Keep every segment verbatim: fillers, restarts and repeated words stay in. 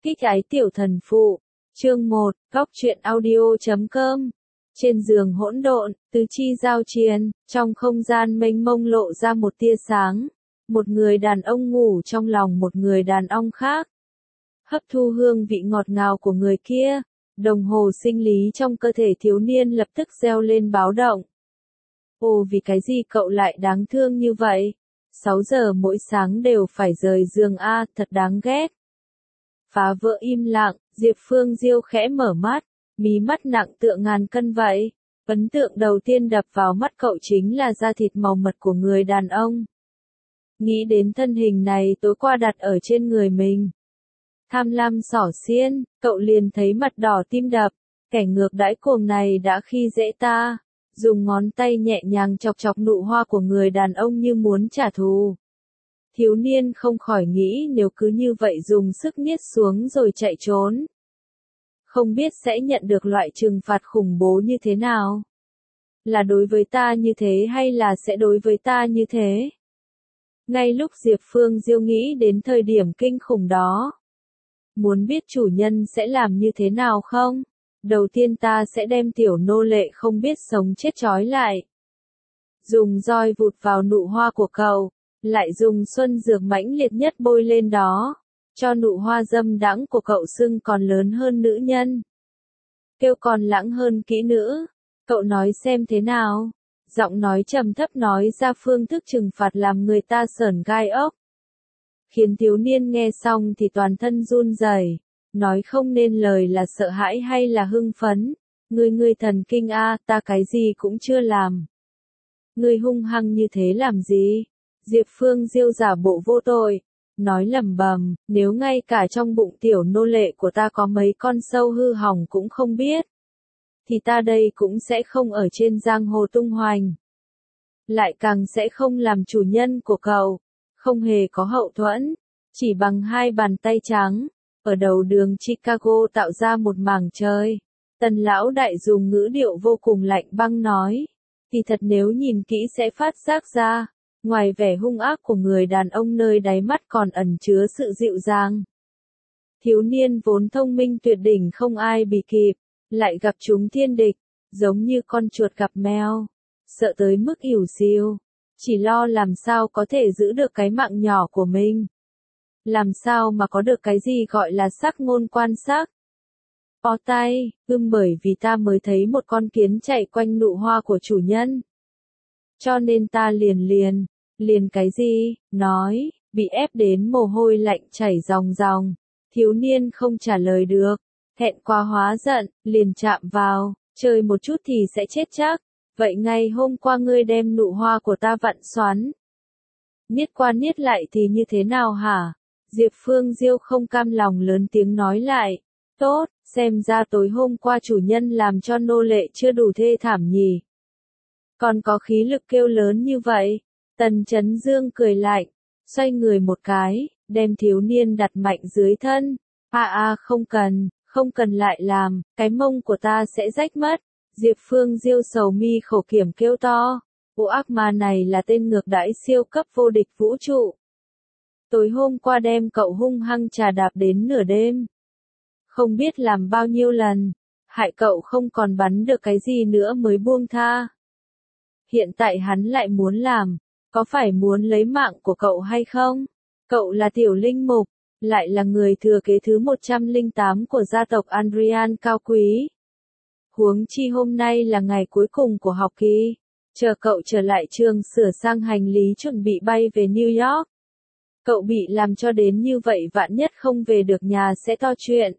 Kích ái tiểu thần phụ. Chương một, góc truyện audio chấm com. Trên giường hỗn độn, tứ chi giao chiến, trong không gian mênh mông lộ ra một tia sáng. Một người đàn ông ngủ trong lòng một người đàn ông khác. Hấp thu hương vị ngọt ngào của người kia, đồng hồ sinh lý trong cơ thể thiếu niên lập tức reo lên báo động. Ồ, vì cái gì cậu lại đáng thương như vậy? sáu giờ mỗi sáng đều phải rời giường a, thật đáng ghét. Phá vỡ im lặng, Diệp Phương Diêu khẽ mở mắt, mí mắt nặng tựa ngàn cân vậy. Ấn tượng đầu tiên đập vào mắt cậu chính là da thịt màu mật của người đàn ông. Nghĩ đến thân hình này tối qua đặt ở trên người mình. Tham lam xỏ xiên, cậu liền thấy mặt đỏ tim đập, kẻ ngược đãi cuồng này đã khi dễ ta. Dùng ngón tay nhẹ nhàng chọc chọc nụ hoa của người đàn ông như muốn trả thù. Thiếu niên không khỏi nghĩ nếu cứ như vậy dùng sức niết xuống rồi chạy trốn. Không biết sẽ nhận được loại trừng phạt khủng bố như thế nào. Là đối với ta như thế hay là sẽ đối với ta như thế? Ngay lúc Diệp Phương Diêu nghĩ đến thời điểm kinh khủng đó. Muốn biết chủ nhân sẽ làm như thế nào không? Đầu tiên ta sẽ đem tiểu nô lệ không biết sống chết trói lại. Dùng roi vụt vào nụ hoa của cậu, lại dùng xuân dược mãnh liệt nhất bôi lên đó, cho nụ hoa dâm đãng của cậu sưng còn lớn hơn nữ nhân. Kêu còn lãng hơn kỹ nữ, cậu nói xem thế nào? Giọng nói trầm thấp nói ra phương thức trừng phạt làm người ta sởn gai ốc. Khiến thiếu niên nghe xong thì toàn thân run rẩy. Nói không nên lời là sợ hãi hay là hưng phấn. Ngươi ngươi thần kinh a, ta cái gì cũng chưa làm. Ngươi hung hăng như thế làm gì? Diệp Phương Diêu giả bộ vô tội, nói lẩm bẩm, nếu ngay cả trong bụng tiểu nô lệ của ta có mấy con sâu hư hỏng cũng không biết, thì ta đây cũng sẽ không ở trên giang hồ tung hoành. Lại càng sẽ không làm chủ nhân của cậu, không hề có hậu thuẫn, chỉ bằng hai bàn tay trắng. Ở đầu đường Chicago tạo ra một mảng trời. Tần lão đại dùng ngữ điệu vô cùng lạnh băng nói. Thì thật nếu nhìn kỹ sẽ phát giác ra. Ngoài vẻ hung ác của người đàn ông nơi đáy mắt còn ẩn chứa sự dịu dàng. Thiếu niên vốn thông minh tuyệt đỉnh không ai bì kịp. Lại gặp chúng thiên địch. Giống như con chuột gặp mèo. Sợ tới mức ỉu xìu. Chỉ lo làm sao có thể giữ được cái mạng nhỏ của mình. Làm sao mà có được cái gì gọi là sắc ngôn quan sắc? Bó tay, ưm bởi vì ta mới thấy một con kiến chạy quanh nụ hoa của chủ nhân. Cho nên ta liền liền, liền cái gì, nói, bị ép đến mồ hôi lạnh chảy ròng ròng. Thiếu niên không trả lời được, hẹn qua hóa giận, liền chạm vào, chơi một chút thì sẽ chết chắc. Vậy ngày hôm qua ngươi đem nụ hoa của ta vặn xoắn. Niết qua niết lại thì như thế nào hả? Diệp Phương Diêu không cam lòng lớn tiếng nói lại. Tốt, xem ra tối hôm qua chủ nhân làm cho nô lệ chưa đủ thê thảm nhỉ. Còn có khí lực kêu lớn như vậy. Tần Chấn Dương cười lạnh, xoay người một cái, đem thiếu niên đặt mạnh dưới thân. À à không cần, không cần lại làm, cái mông của ta sẽ rách mất. Diệp Phương Diêu sầu mi khổ kiểm kêu to. Bộ ác ma này là tên ngược đãi siêu cấp vô địch vũ trụ. Tối hôm qua đem cậu hung hăng trà đạp đến nửa đêm. Không biết làm bao nhiêu lần, hại cậu không còn bắn được cái gì nữa mới buông tha. Hiện tại hắn lại muốn làm, có phải muốn lấy mạng của cậu hay không? Cậu là tiểu linh mục, lại là người thừa kế thứ một trăm lẻ tám của gia tộc Andrian cao quý. Huống chi hôm nay là ngày cuối cùng của học kỳ, chờ cậu trở lại trường sửa sang hành lý chuẩn bị bay về New York. Cậu bị làm cho đến như vậy vạn nhất không về được nhà sẽ to chuyện.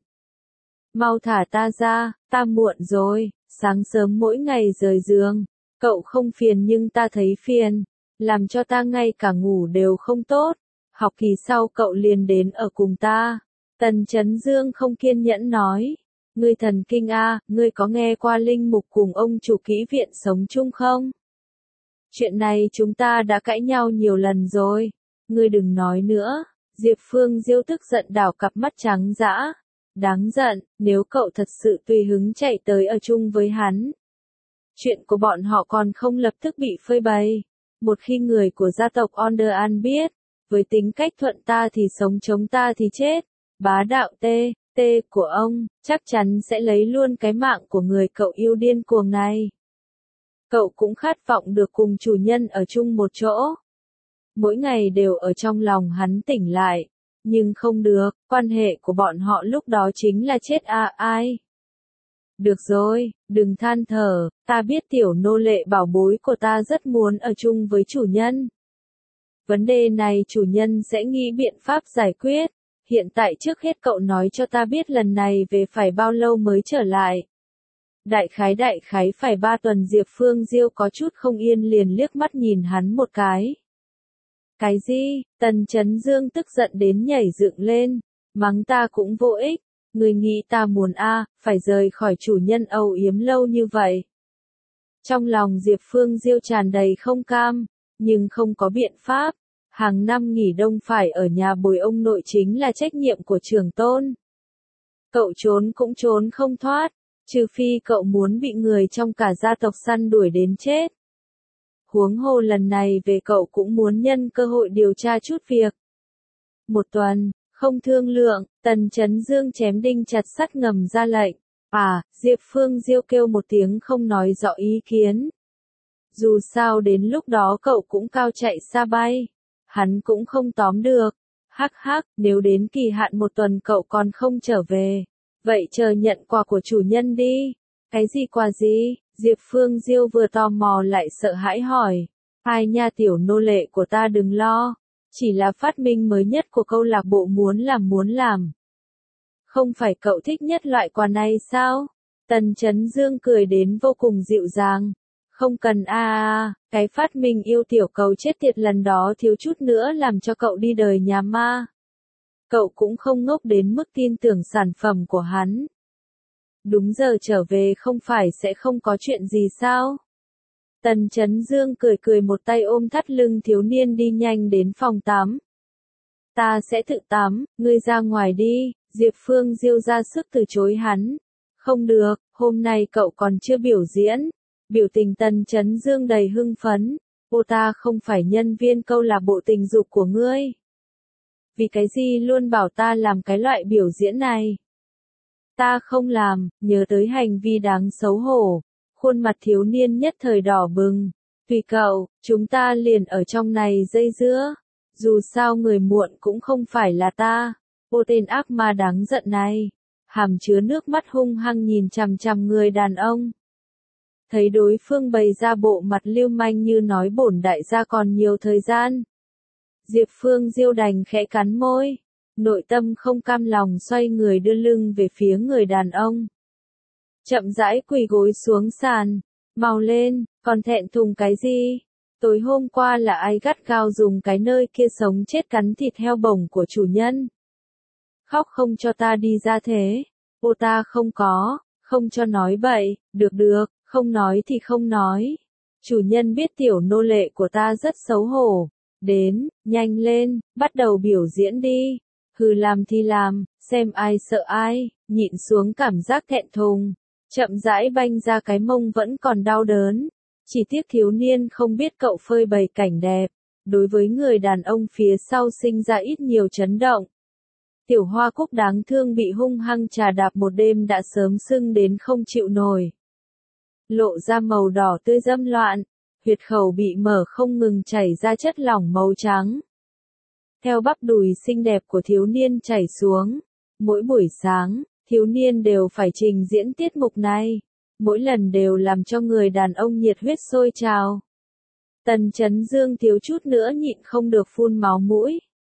Mau thả ta ra, ta muộn rồi, sáng sớm mỗi ngày rời giường. Cậu không phiền nhưng ta thấy phiền, làm cho ta ngay cả ngủ đều không tốt. Học kỳ sau cậu liền đến ở cùng ta. Tần Chấn Dương không kiên nhẫn nói. Ngươi thần kinh a, ngươi có nghe qua linh mục cùng ông chủ kỹ viện sống chung không? Chuyện này chúng ta đã cãi nhau nhiều lần rồi. Ngươi đừng nói nữa. Diệp Phương Diêu tức giận đảo cặp mắt trắng dã. Đáng giận, nếu cậu thật sự tùy hứng chạy tới ở chung với hắn. Chuyện của bọn họ còn không lập tức bị phơi bày. Một khi người của gia tộc Onderan biết, với tính cách thuận ta thì sống chống ta thì chết, Bá đạo tê, tê của ông, chắc chắn sẽ lấy luôn cái mạng của người cậu yêu điên cuồng này. Cậu cũng khát vọng được cùng chủ nhân ở chung một chỗ. Mỗi ngày đều ở trong lòng hắn tỉnh lại. Nhưng không được, quan hệ của bọn họ lúc đó chính là chết à ai. Được rồi, đừng than thở, ta biết tiểu nô lệ bảo bối của ta rất muốn ở chung với chủ nhân. Vấn đề này chủ nhân sẽ nghĩ biện pháp giải quyết. Hiện tại trước hết cậu nói cho ta biết lần này về phải bao lâu mới trở lại. Đại khái đại khái phải ba tuần. Diệp Phương Diêu có chút không yên liền liếc mắt nhìn hắn một cái. Cái gì? Tần Chấn Dương tức giận đến nhảy dựng lên, mắng ta cũng vô ích, người nghĩ ta muốn a, à, phải rời khỏi chủ nhân âu yếm lâu như vậy. Trong lòng Diệp Phương Diêu tràn đầy không cam, nhưng không có biện pháp, hàng năm nghỉ đông phải ở nhà bồi ông nội chính là trách nhiệm của trưởng tôn. Cậu trốn cũng trốn không thoát, trừ phi cậu muốn bị người trong cả gia tộc săn đuổi đến chết. Huống hồ lần này về cậu cũng muốn nhân cơ hội điều tra chút việc. Một tuần, không thương lượng, Tần Chấn Dương chém đinh chặt sắt ngầm ra lệnh. À, Diệp Phương Diêu kêu một tiếng không nói rõ ý kiến. Dù sao đến lúc đó cậu cũng cao chạy xa bay. Hắn cũng không tóm được. Hắc hắc, nếu đến kỳ hạn một tuần cậu còn không trở về. Vậy chờ nhận quà của chủ nhân đi. Cái gì quà gì? Diệp Phương Diêu vừa tò mò lại sợ hãi hỏi. Ai nha tiểu nô lệ của ta đừng lo. Chỉ là phát minh mới nhất của câu lạc bộ muốn làm muốn làm. Không phải cậu thích nhất loại quà này sao? Tần Chấn Dương cười đến vô cùng dịu dàng. Không cần a a, cái phát minh yêu tiểu cầu chết tiệt lần đó thiếu chút nữa làm cho cậu đi đời nhà ma. Cậu cũng không ngốc đến mức tin tưởng sản phẩm của hắn. Đúng giờ trở về không phải sẽ không có chuyện gì sao? Tần Chấn Dương cười cười một tay ôm thắt lưng thiếu niên đi nhanh đến phòng tắm. Ta sẽ tự tắm, ngươi ra ngoài đi. Diệp Phương Diêu ra sức từ chối hắn. Không được, hôm nay cậu còn chưa biểu diễn. Biểu tình Tần Chấn Dương đầy hưng phấn. Ô ta không phải nhân viên câu lạc bộ tình dục của ngươi. Vì cái gì luôn bảo ta làm cái loại biểu diễn này? Ta không làm, nhớ tới hành vi đáng xấu hổ. Khuôn mặt thiếu niên nhất thời đỏ bừng. Tùy cậu, chúng ta liền ở trong này dây dưa. Dù sao người muộn cũng không phải là ta. Ô tên ác ma đáng giận này. Hàm chứa nước mắt hung hăng nhìn chằm chằm người đàn ông. Thấy đối phương bày ra bộ mặt lưu manh như nói bổn đại gia còn nhiều thời gian. Diệp Phương Diêu đành khẽ cắn môi. Nội tâm không cam lòng xoay người đưa lưng về phía người đàn ông. Chậm rãi quỳ gối xuống sàn. Mau lên, còn thẹn thùng cái gì? Tối hôm qua là ai gắt gao dùng cái nơi kia sống chết cắn thịt heo bổng của chủ nhân? Khóc không cho ta đi ra thế. Ô ta không có, không cho nói bậy, được được, không nói thì không nói. Chủ nhân biết tiểu nô lệ của ta rất xấu hổ. Đến, nhanh lên, bắt đầu biểu diễn đi. Hừ làm thì làm, xem ai sợ ai, nhịn xuống cảm giác thẹn thùng. Chậm rãi banh ra cái mông vẫn còn đau đớn. Chỉ tiếc thiếu niên không biết cậu phơi bày cảnh đẹp. Đối với người đàn ông phía sau sinh ra ít nhiều chấn động. Tiểu Hoa Cúc đáng thương bị hung hăng trà đạp một đêm đã sớm sưng đến không chịu nổi. Lộ ra màu đỏ tươi dâm loạn. Huyệt khẩu bị mở không ngừng chảy ra chất lỏng màu trắng. Theo bắp đùi xinh đẹp của thiếu niên chảy xuống. Mỗi buổi sáng, thiếu niên đều phải trình diễn tiết mục này. Mỗi lần đều làm cho người đàn ông nhiệt huyết sôi trào. Tần Chấn Dương thiếu chút nữa nhịn không được phun máu mũi.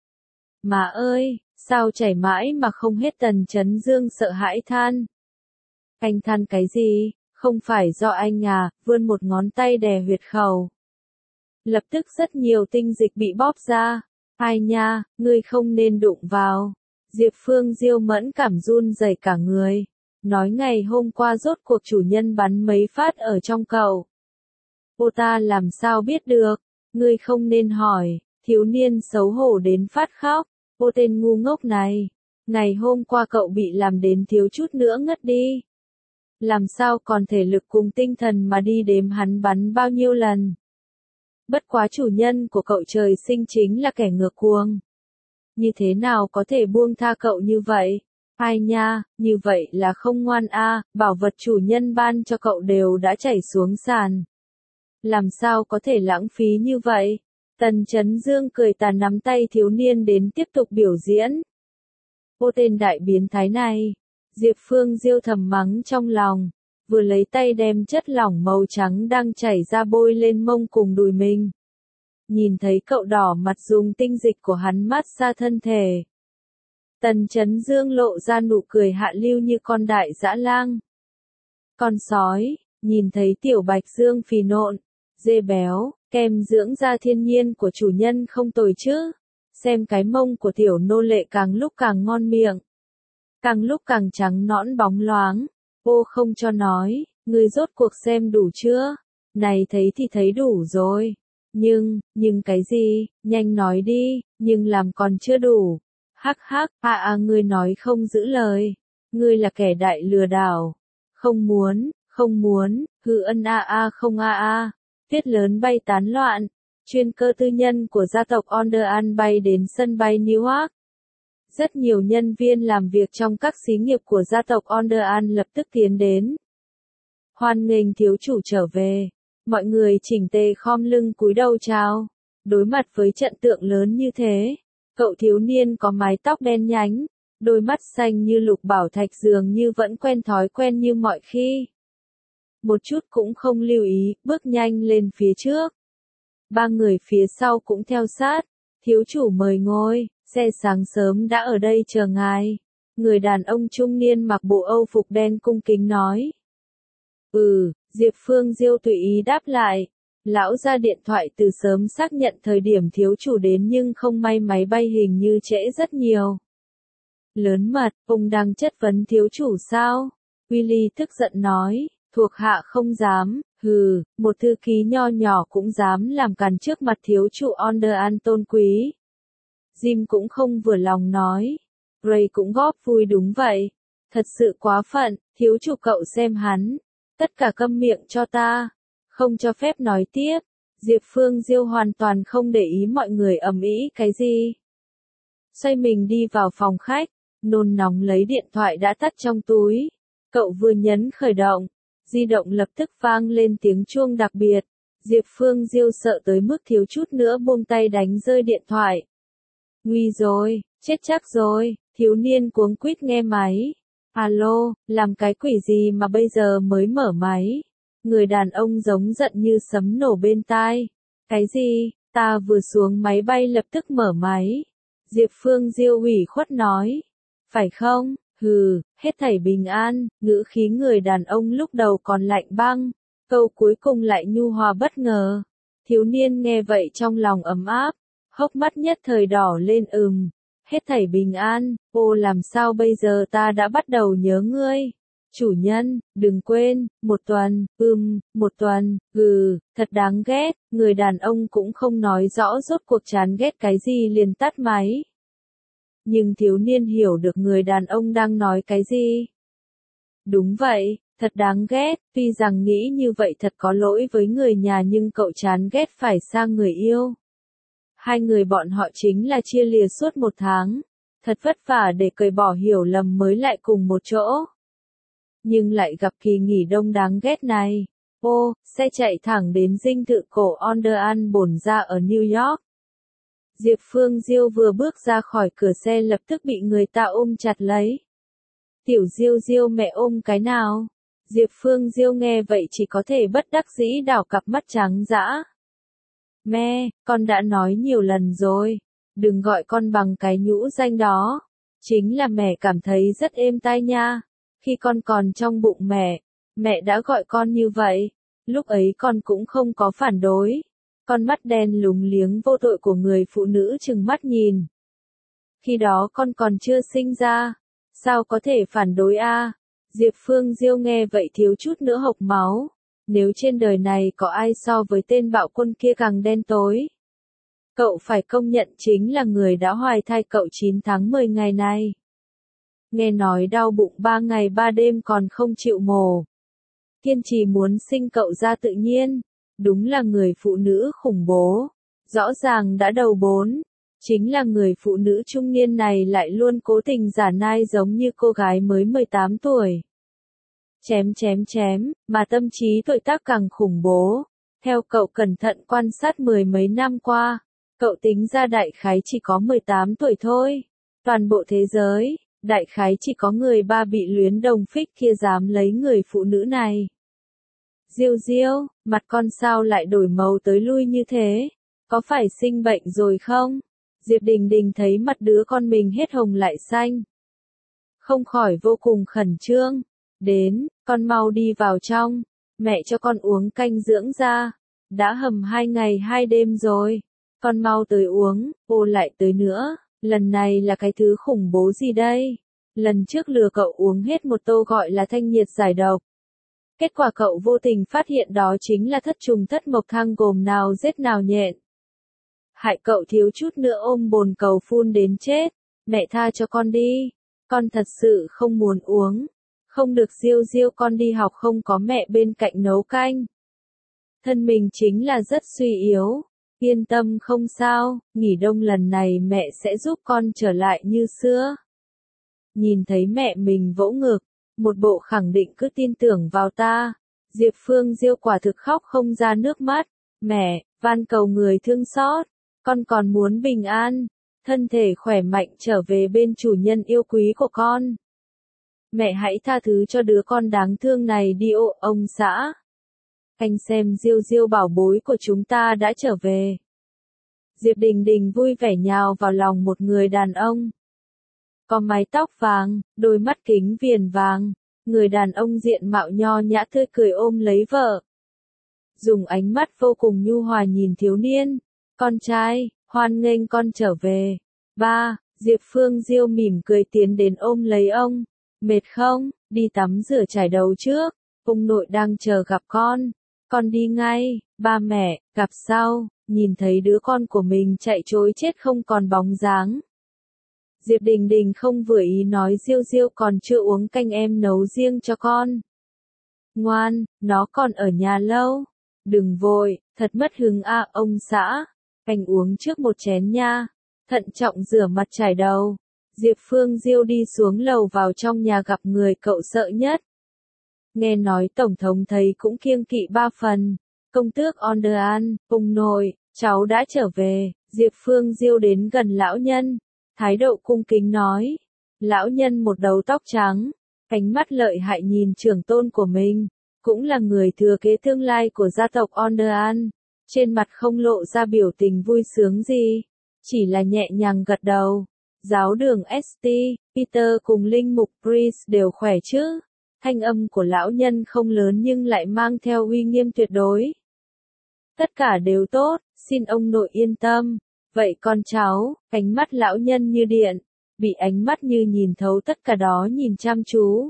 Mà ơi, sao chảy mãi mà không hết? Tần Chấn Dương sợ hãi than. Anh than cái gì? Không phải do anh à, vươn một ngón tay đè huyệt khẩu. Lập tức rất nhiều tinh dịch bị bóp ra. Ai nha, ngươi không nên đụng vào. Diệp Phương Diêu mẫn cảm run rẩy cả người. Nói ngày hôm qua rốt cuộc chủ nhân bắn mấy phát ở trong cậu. Ô ta làm sao biết được, ngươi không nên hỏi. Thiếu niên xấu hổ đến phát khóc. Ô tên ngu ngốc này. Ngày hôm qua cậu bị làm đến thiếu chút nữa ngất đi. Làm sao còn thể lực cùng tinh thần mà đi đếm hắn bắn bao nhiêu lần. Bất quá chủ nhân của cậu trời sinh chính là kẻ ngược cuồng. như thế nào có thể buông tha cậu như vậy? Ai nha, như vậy là không ngoan a, bảo vật chủ nhân ban cho cậu đều đã chảy xuống sàn. Làm sao có thể lãng phí như vậy? Tần Chấn Dương cười tà nắm tay thiếu niên đến tiếp tục biểu diễn. Ô tên đại biến thái này, Diệp Phương Diêu thầm mắng trong lòng, vừa lấy tay đem chất lỏng màu trắng đang chảy ra bôi lên mông cùng đùi mình. Nhìn thấy cậu đỏ mặt dùng tinh dịch của hắn mát xa thân thể. Tần Chấn Dương lộ ra nụ cười hạ lưu như con đại dã lang. Con sói, nhìn thấy tiểu bạch dương phì nộn, dê béo, kem dưỡng da thiên nhiên của chủ nhân không tồi chứ. Xem cái mông của tiểu nô lệ càng lúc càng ngon miệng. Càng lúc càng trắng nõn bóng loáng. Ô không cho nói, ngươi rốt cuộc xem đủ chưa? Này thấy thì thấy đủ rồi. Nhưng, nhưng cái gì, nhanh nói đi, nhưng làm còn chưa đủ. Hắc hắc, à à ngươi nói không giữ lời. Ngươi là kẻ đại lừa đảo. Không muốn, không muốn, hư ân a a không a a. Tuyết lớn bay tán loạn. Chuyên cơ tư nhân của gia tộc Onderan bay đến sân bay Newark. Rất nhiều nhân viên làm việc trong các xí nghiệp của gia tộc Onderan lập tức tiến đến. Hoan nghênh thiếu chủ trở về. Mọi người chỉnh tề khom lưng cúi đầu chào. Đối mặt với trận tượng lớn như thế, cậu thiếu niên có mái tóc đen nhánh, đôi mắt xanh như lục bảo thạch dường như vẫn quen thói quen như mọi khi. Một chút cũng không lưu ý, bước nhanh lên phía trước. Ba người phía sau cũng theo sát. Thiếu chủ mời ngồi, xe sáng sớm đã ở đây chờ ngài. Người đàn ông trung niên mặc bộ âu phục đen cung kính nói. Ừ, Diệp Phương Diêu tùy ý đáp lại. Lão ra điện thoại từ sớm xác nhận thời điểm thiếu chủ đến nhưng không may máy bay hình như trễ rất nhiều. Lớn mật, ông đang chất vấn thiếu chủ sao? Willy tức giận nói, thuộc hạ không dám, hừ, một thư ký nho nhỏ cũng dám làm càn trước mặt thiếu chủ Onderan tôn quý. Jim cũng không vừa lòng nói. Ray cũng góp vui đúng vậy. Thật sự quá phận, thiếu chủ cậu xem hắn. Tất cả câm miệng cho ta. Không cho phép nói tiếp. Diệp Phương Diêu hoàn toàn không để ý mọi người ầm ĩ cái gì. Xoay mình đi vào phòng khách, nôn nóng lấy điện thoại đã tắt trong túi. Cậu vừa nhấn khởi động, di động lập tức vang lên tiếng chuông đặc biệt. Diệp Phương Diêu sợ tới mức thiếu chút nữa buông tay đánh rơi điện thoại. Nguy rồi, chết chắc rồi, thiếu niên cuống quýt nghe máy. Alo, làm cái quỷ gì mà bây giờ mới mở máy? Người đàn ông giống giận như sấm nổ bên tai. Cái gì, ta vừa xuống máy bay lập tức mở máy. Diệp Phương Diêu ủy khuất nói. Phải không, hừ, hết thảy bình an, ngữ khí người đàn ông lúc đầu còn lạnh băng. Câu cuối cùng lại nhu hòa bất ngờ. Thiếu niên nghe vậy trong lòng ấm áp. Hốc mắt nhất thời đỏ lên ừm. Hết thảy bình an, ô làm sao bây giờ ta đã bắt đầu nhớ ngươi. Chủ nhân, đừng quên, một tuần, ừm, một tuần, gừ, thật đáng ghét, người đàn ông cũng không nói rõ rốt cuộc chán ghét cái gì liền tắt máy. Nhưng thiếu niên hiểu được người đàn ông đang nói cái gì. Đúng vậy, thật đáng ghét, tuy rằng nghĩ như vậy thật có lỗi với người nhà nhưng cậu chán ghét phải sang người yêu. Hai người bọn họ chính là chia lìa suốt một tháng. Thật vất vả để cởi bỏ hiểu lầm mới lại cùng một chỗ. Nhưng lại gặp kỳ nghỉ đông đáng ghét này. Ô, xe chạy thẳng đến dinh thự cổ Onderan bổn ra ở New York. Diệp Phương Diêu vừa bước ra khỏi cửa xe lập tức bị người ta ôm chặt lấy. Tiểu Diêu Diêu mẹ ôm cái nào? Diệp Phương Diêu nghe vậy chỉ có thể bất đắc dĩ đảo cặp mắt trắng dã. Mẹ, con đã nói nhiều lần rồi, đừng gọi con bằng cái nhũ danh đó. Chính là mẹ cảm thấy rất êm tai nha. Khi con còn trong bụng mẹ, mẹ đã gọi con như vậy. Lúc ấy con cũng không có phản đối. Con mắt đen lúng liếng vô tội của người phụ nữ trừng mắt nhìn. Khi đó con còn chưa sinh ra. Sao có thể phản đối a? Diệp Phương Diêu nghe vậy thiếu chút nữa hộc máu. Nếu trên đời này có ai so với tên bạo quân kia càng đen tối. Cậu phải công nhận chính là người đã hoài thai cậu chín tháng mười ngày này. Nghe nói đau bụng ba ngày ba đêm còn không chịu mổ. Kiên trì muốn sinh cậu ra tự nhiên. Đúng là người phụ nữ khủng bố. Rõ ràng đã đầu bốn. Chính là người phụ nữ trung niên này lại luôn cố tình giả nai giống như cô gái mới mười tám tuổi. Chém chém chém, mà tâm trí tuổi tác càng khủng bố. Theo cậu cẩn thận quan sát mười mấy năm qua, cậu tính ra đại khái chỉ có mười tám tuổi thôi. Toàn bộ thế giới, đại khái chỉ có người ba bị luyến đồng phích kia dám lấy người phụ nữ này. Diêu Diêu, mặt con sao lại đổi màu tới lui như thế? Có phải sinh bệnh rồi không? Diệp Đình Đình thấy mặt đứa con mình hết hồng lại xanh. Không khỏi vô cùng khẩn trương. Đến, con mau đi vào trong. Mẹ cho con uống canh dưỡng da. Đã hầm hai ngày hai đêm rồi. Con mau tới uống, ô lại tới nữa. Lần này là cái thứ khủng bố gì đây? Lần trước lừa cậu uống hết một tô gọi là thanh nhiệt giải độc. Kết quả cậu vô tình phát hiện đó chính là thất trùng thất mộc thang gồm nào giết nào nhện. Hại cậu thiếu chút nữa ôm bồn cầu phun đến chết. Mẹ tha cho con đi. Con thật sự không muốn uống. Không được Diêu Diêu, con đi học không có mẹ bên cạnh nấu canh. Thân mình chính là rất suy yếu. Yên tâm không sao, nghỉ đông lần này mẹ sẽ giúp con trở lại như xưa. Nhìn thấy mẹ mình vỗ ngực, một bộ khẳng định cứ tin tưởng vào ta. Diệp Phương Diêu quả thực khóc không ra nước mắt. Mẹ, van cầu người thương xót, con còn muốn bình an, thân thể khỏe mạnh trở về bên chủ nhân yêu quý của con. Mẹ hãy tha thứ cho đứa con đáng thương này đi ô ông xã. Anh xem Diêu Diêu bảo bối của chúng ta đã trở về. Diệp Đình Đình vui vẻ nhào vào lòng một người đàn ông. Có mái tóc vàng, đôi mắt kính viền vàng, người đàn ông diện mạo nho nhã tươi cười ôm lấy vợ. Dùng ánh mắt vô cùng nhu hòa nhìn thiếu niên. Con trai, hoan nghênh con trở về. Ba, Diệp Phương Diêu mỉm cười tiến đến ôm lấy ông. Mệt không, đi tắm rửa chải đầu trước. Ông nội đang chờ gặp con. Con đi ngay, ba mẹ, gặp sau. Nhìn thấy đứa con của mình chạy trối chết không còn bóng dáng. Diệp Đình Đình không vừa ý nói Diêu Diêu còn chưa uống canh em nấu riêng cho con. Ngoan, nó còn ở nhà lâu. Đừng vội, thật mất hứng à ông xã. Anh uống trước một chén nha. Thận trọng rửa mặt chải đầu. Diệp Phương Diêu đi xuống lầu vào trong nhà gặp người cậu sợ nhất. Nghe nói Tổng thống thấy cũng kiêng kỵ ba phần. Công tước Onderan, ông nội, cháu đã trở về. Diệp Phương Diêu đến gần lão nhân. Thái độ cung kính nói. Lão nhân một đầu tóc trắng. Ánh mắt lợi hại nhìn trưởng tôn của mình. Cũng là người thừa kế tương lai của gia tộc Onderan. Trên mặt không lộ ra biểu tình vui sướng gì. Chỉ là nhẹ nhàng gật đầu. Giáo đường ét tê, Peter cùng linh mục Priest đều khỏe chứ. Thanh âm của lão nhân không lớn nhưng lại mang theo uy nghiêm tuyệt đối. Tất cả đều tốt, xin ông nội yên tâm. Vậy con cháu, ánh mắt lão nhân như điện, bị ánh mắt như nhìn thấu tất cả đó nhìn chăm chú.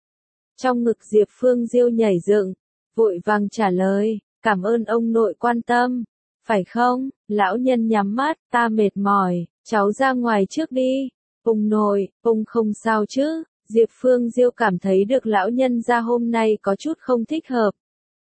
Trong ngực Diệp Phương Diêu nhảy dựng, vội vàng trả lời, cảm ơn ông nội quan tâm. Phải không, lão nhân nhắm mắt, ta mệt mỏi, cháu ra ngoài trước đi. Ông nội, ông không sao chứ? Diệp Phương Diêu cảm thấy được lão nhân ra hôm nay có chút không thích hợp.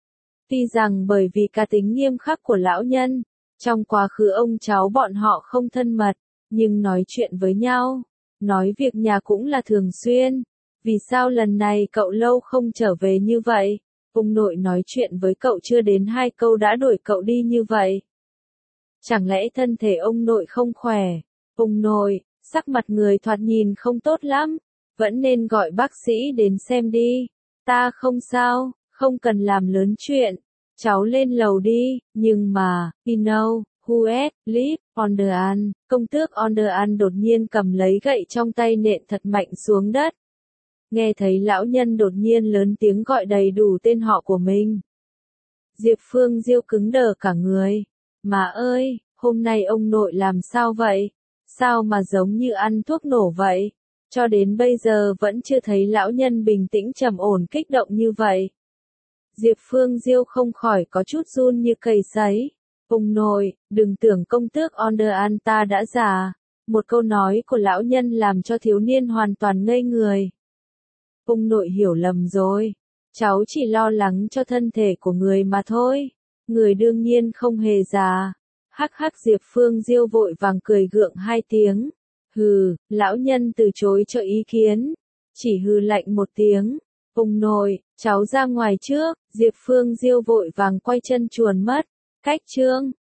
Tuy rằng bởi vì cá tính nghiêm khắc của lão nhân, trong quá khứ ông cháu bọn họ không thân mật, nhưng nói chuyện với nhau, nói việc nhà cũng là thường xuyên. Vì sao lần này cậu lâu không trở về như vậy? Ông nội nói chuyện với cậu chưa đến hai câu đã đuổi cậu đi như vậy. Chẳng lẽ thân thể ông nội không khỏe? Ông nội, sắc mặt người thoạt nhìn không tốt lắm, vẫn nên gọi bác sĩ đến xem đi. Ta không sao, không cần làm lớn chuyện. Cháu lên lầu đi, nhưng mà, Pino, Huet, Lip, Onderan, công tước Onderan đột nhiên cầm lấy gậy trong tay nện thật mạnh xuống đất. Nghe thấy lão nhân đột nhiên lớn tiếng gọi đầy đủ tên họ của mình. Diệp Phương Diêu cứng đờ cả người. Mà ơi, hôm nay ông nội làm sao vậy? Sao mà giống như ăn thuốc nổ vậy? Cho đến bây giờ vẫn chưa thấy lão nhân bình tĩnh trầm ổn kích động như vậy. Diệp Phương Diêu không khỏi có chút run như cây sấy. Ông nội, đừng tưởng công tước Onderan ta đã già. Một câu nói của lão nhân làm cho thiếu niên hoàn toàn ngây người. Ông nội hiểu lầm rồi. Cháu chỉ lo lắng cho thân thể của người mà thôi. Người đương nhiên không hề già. Hắc hắc Diệp Phương Diêu vội vàng cười gượng hai tiếng. Hừ, lão nhân từ chối cho ý kiến. Chỉ hừ lạnh một tiếng. Ông nội, cháu ra ngoài trước. Diệp Phương Diêu vội vàng quay chân chuồn mất. Cách chương.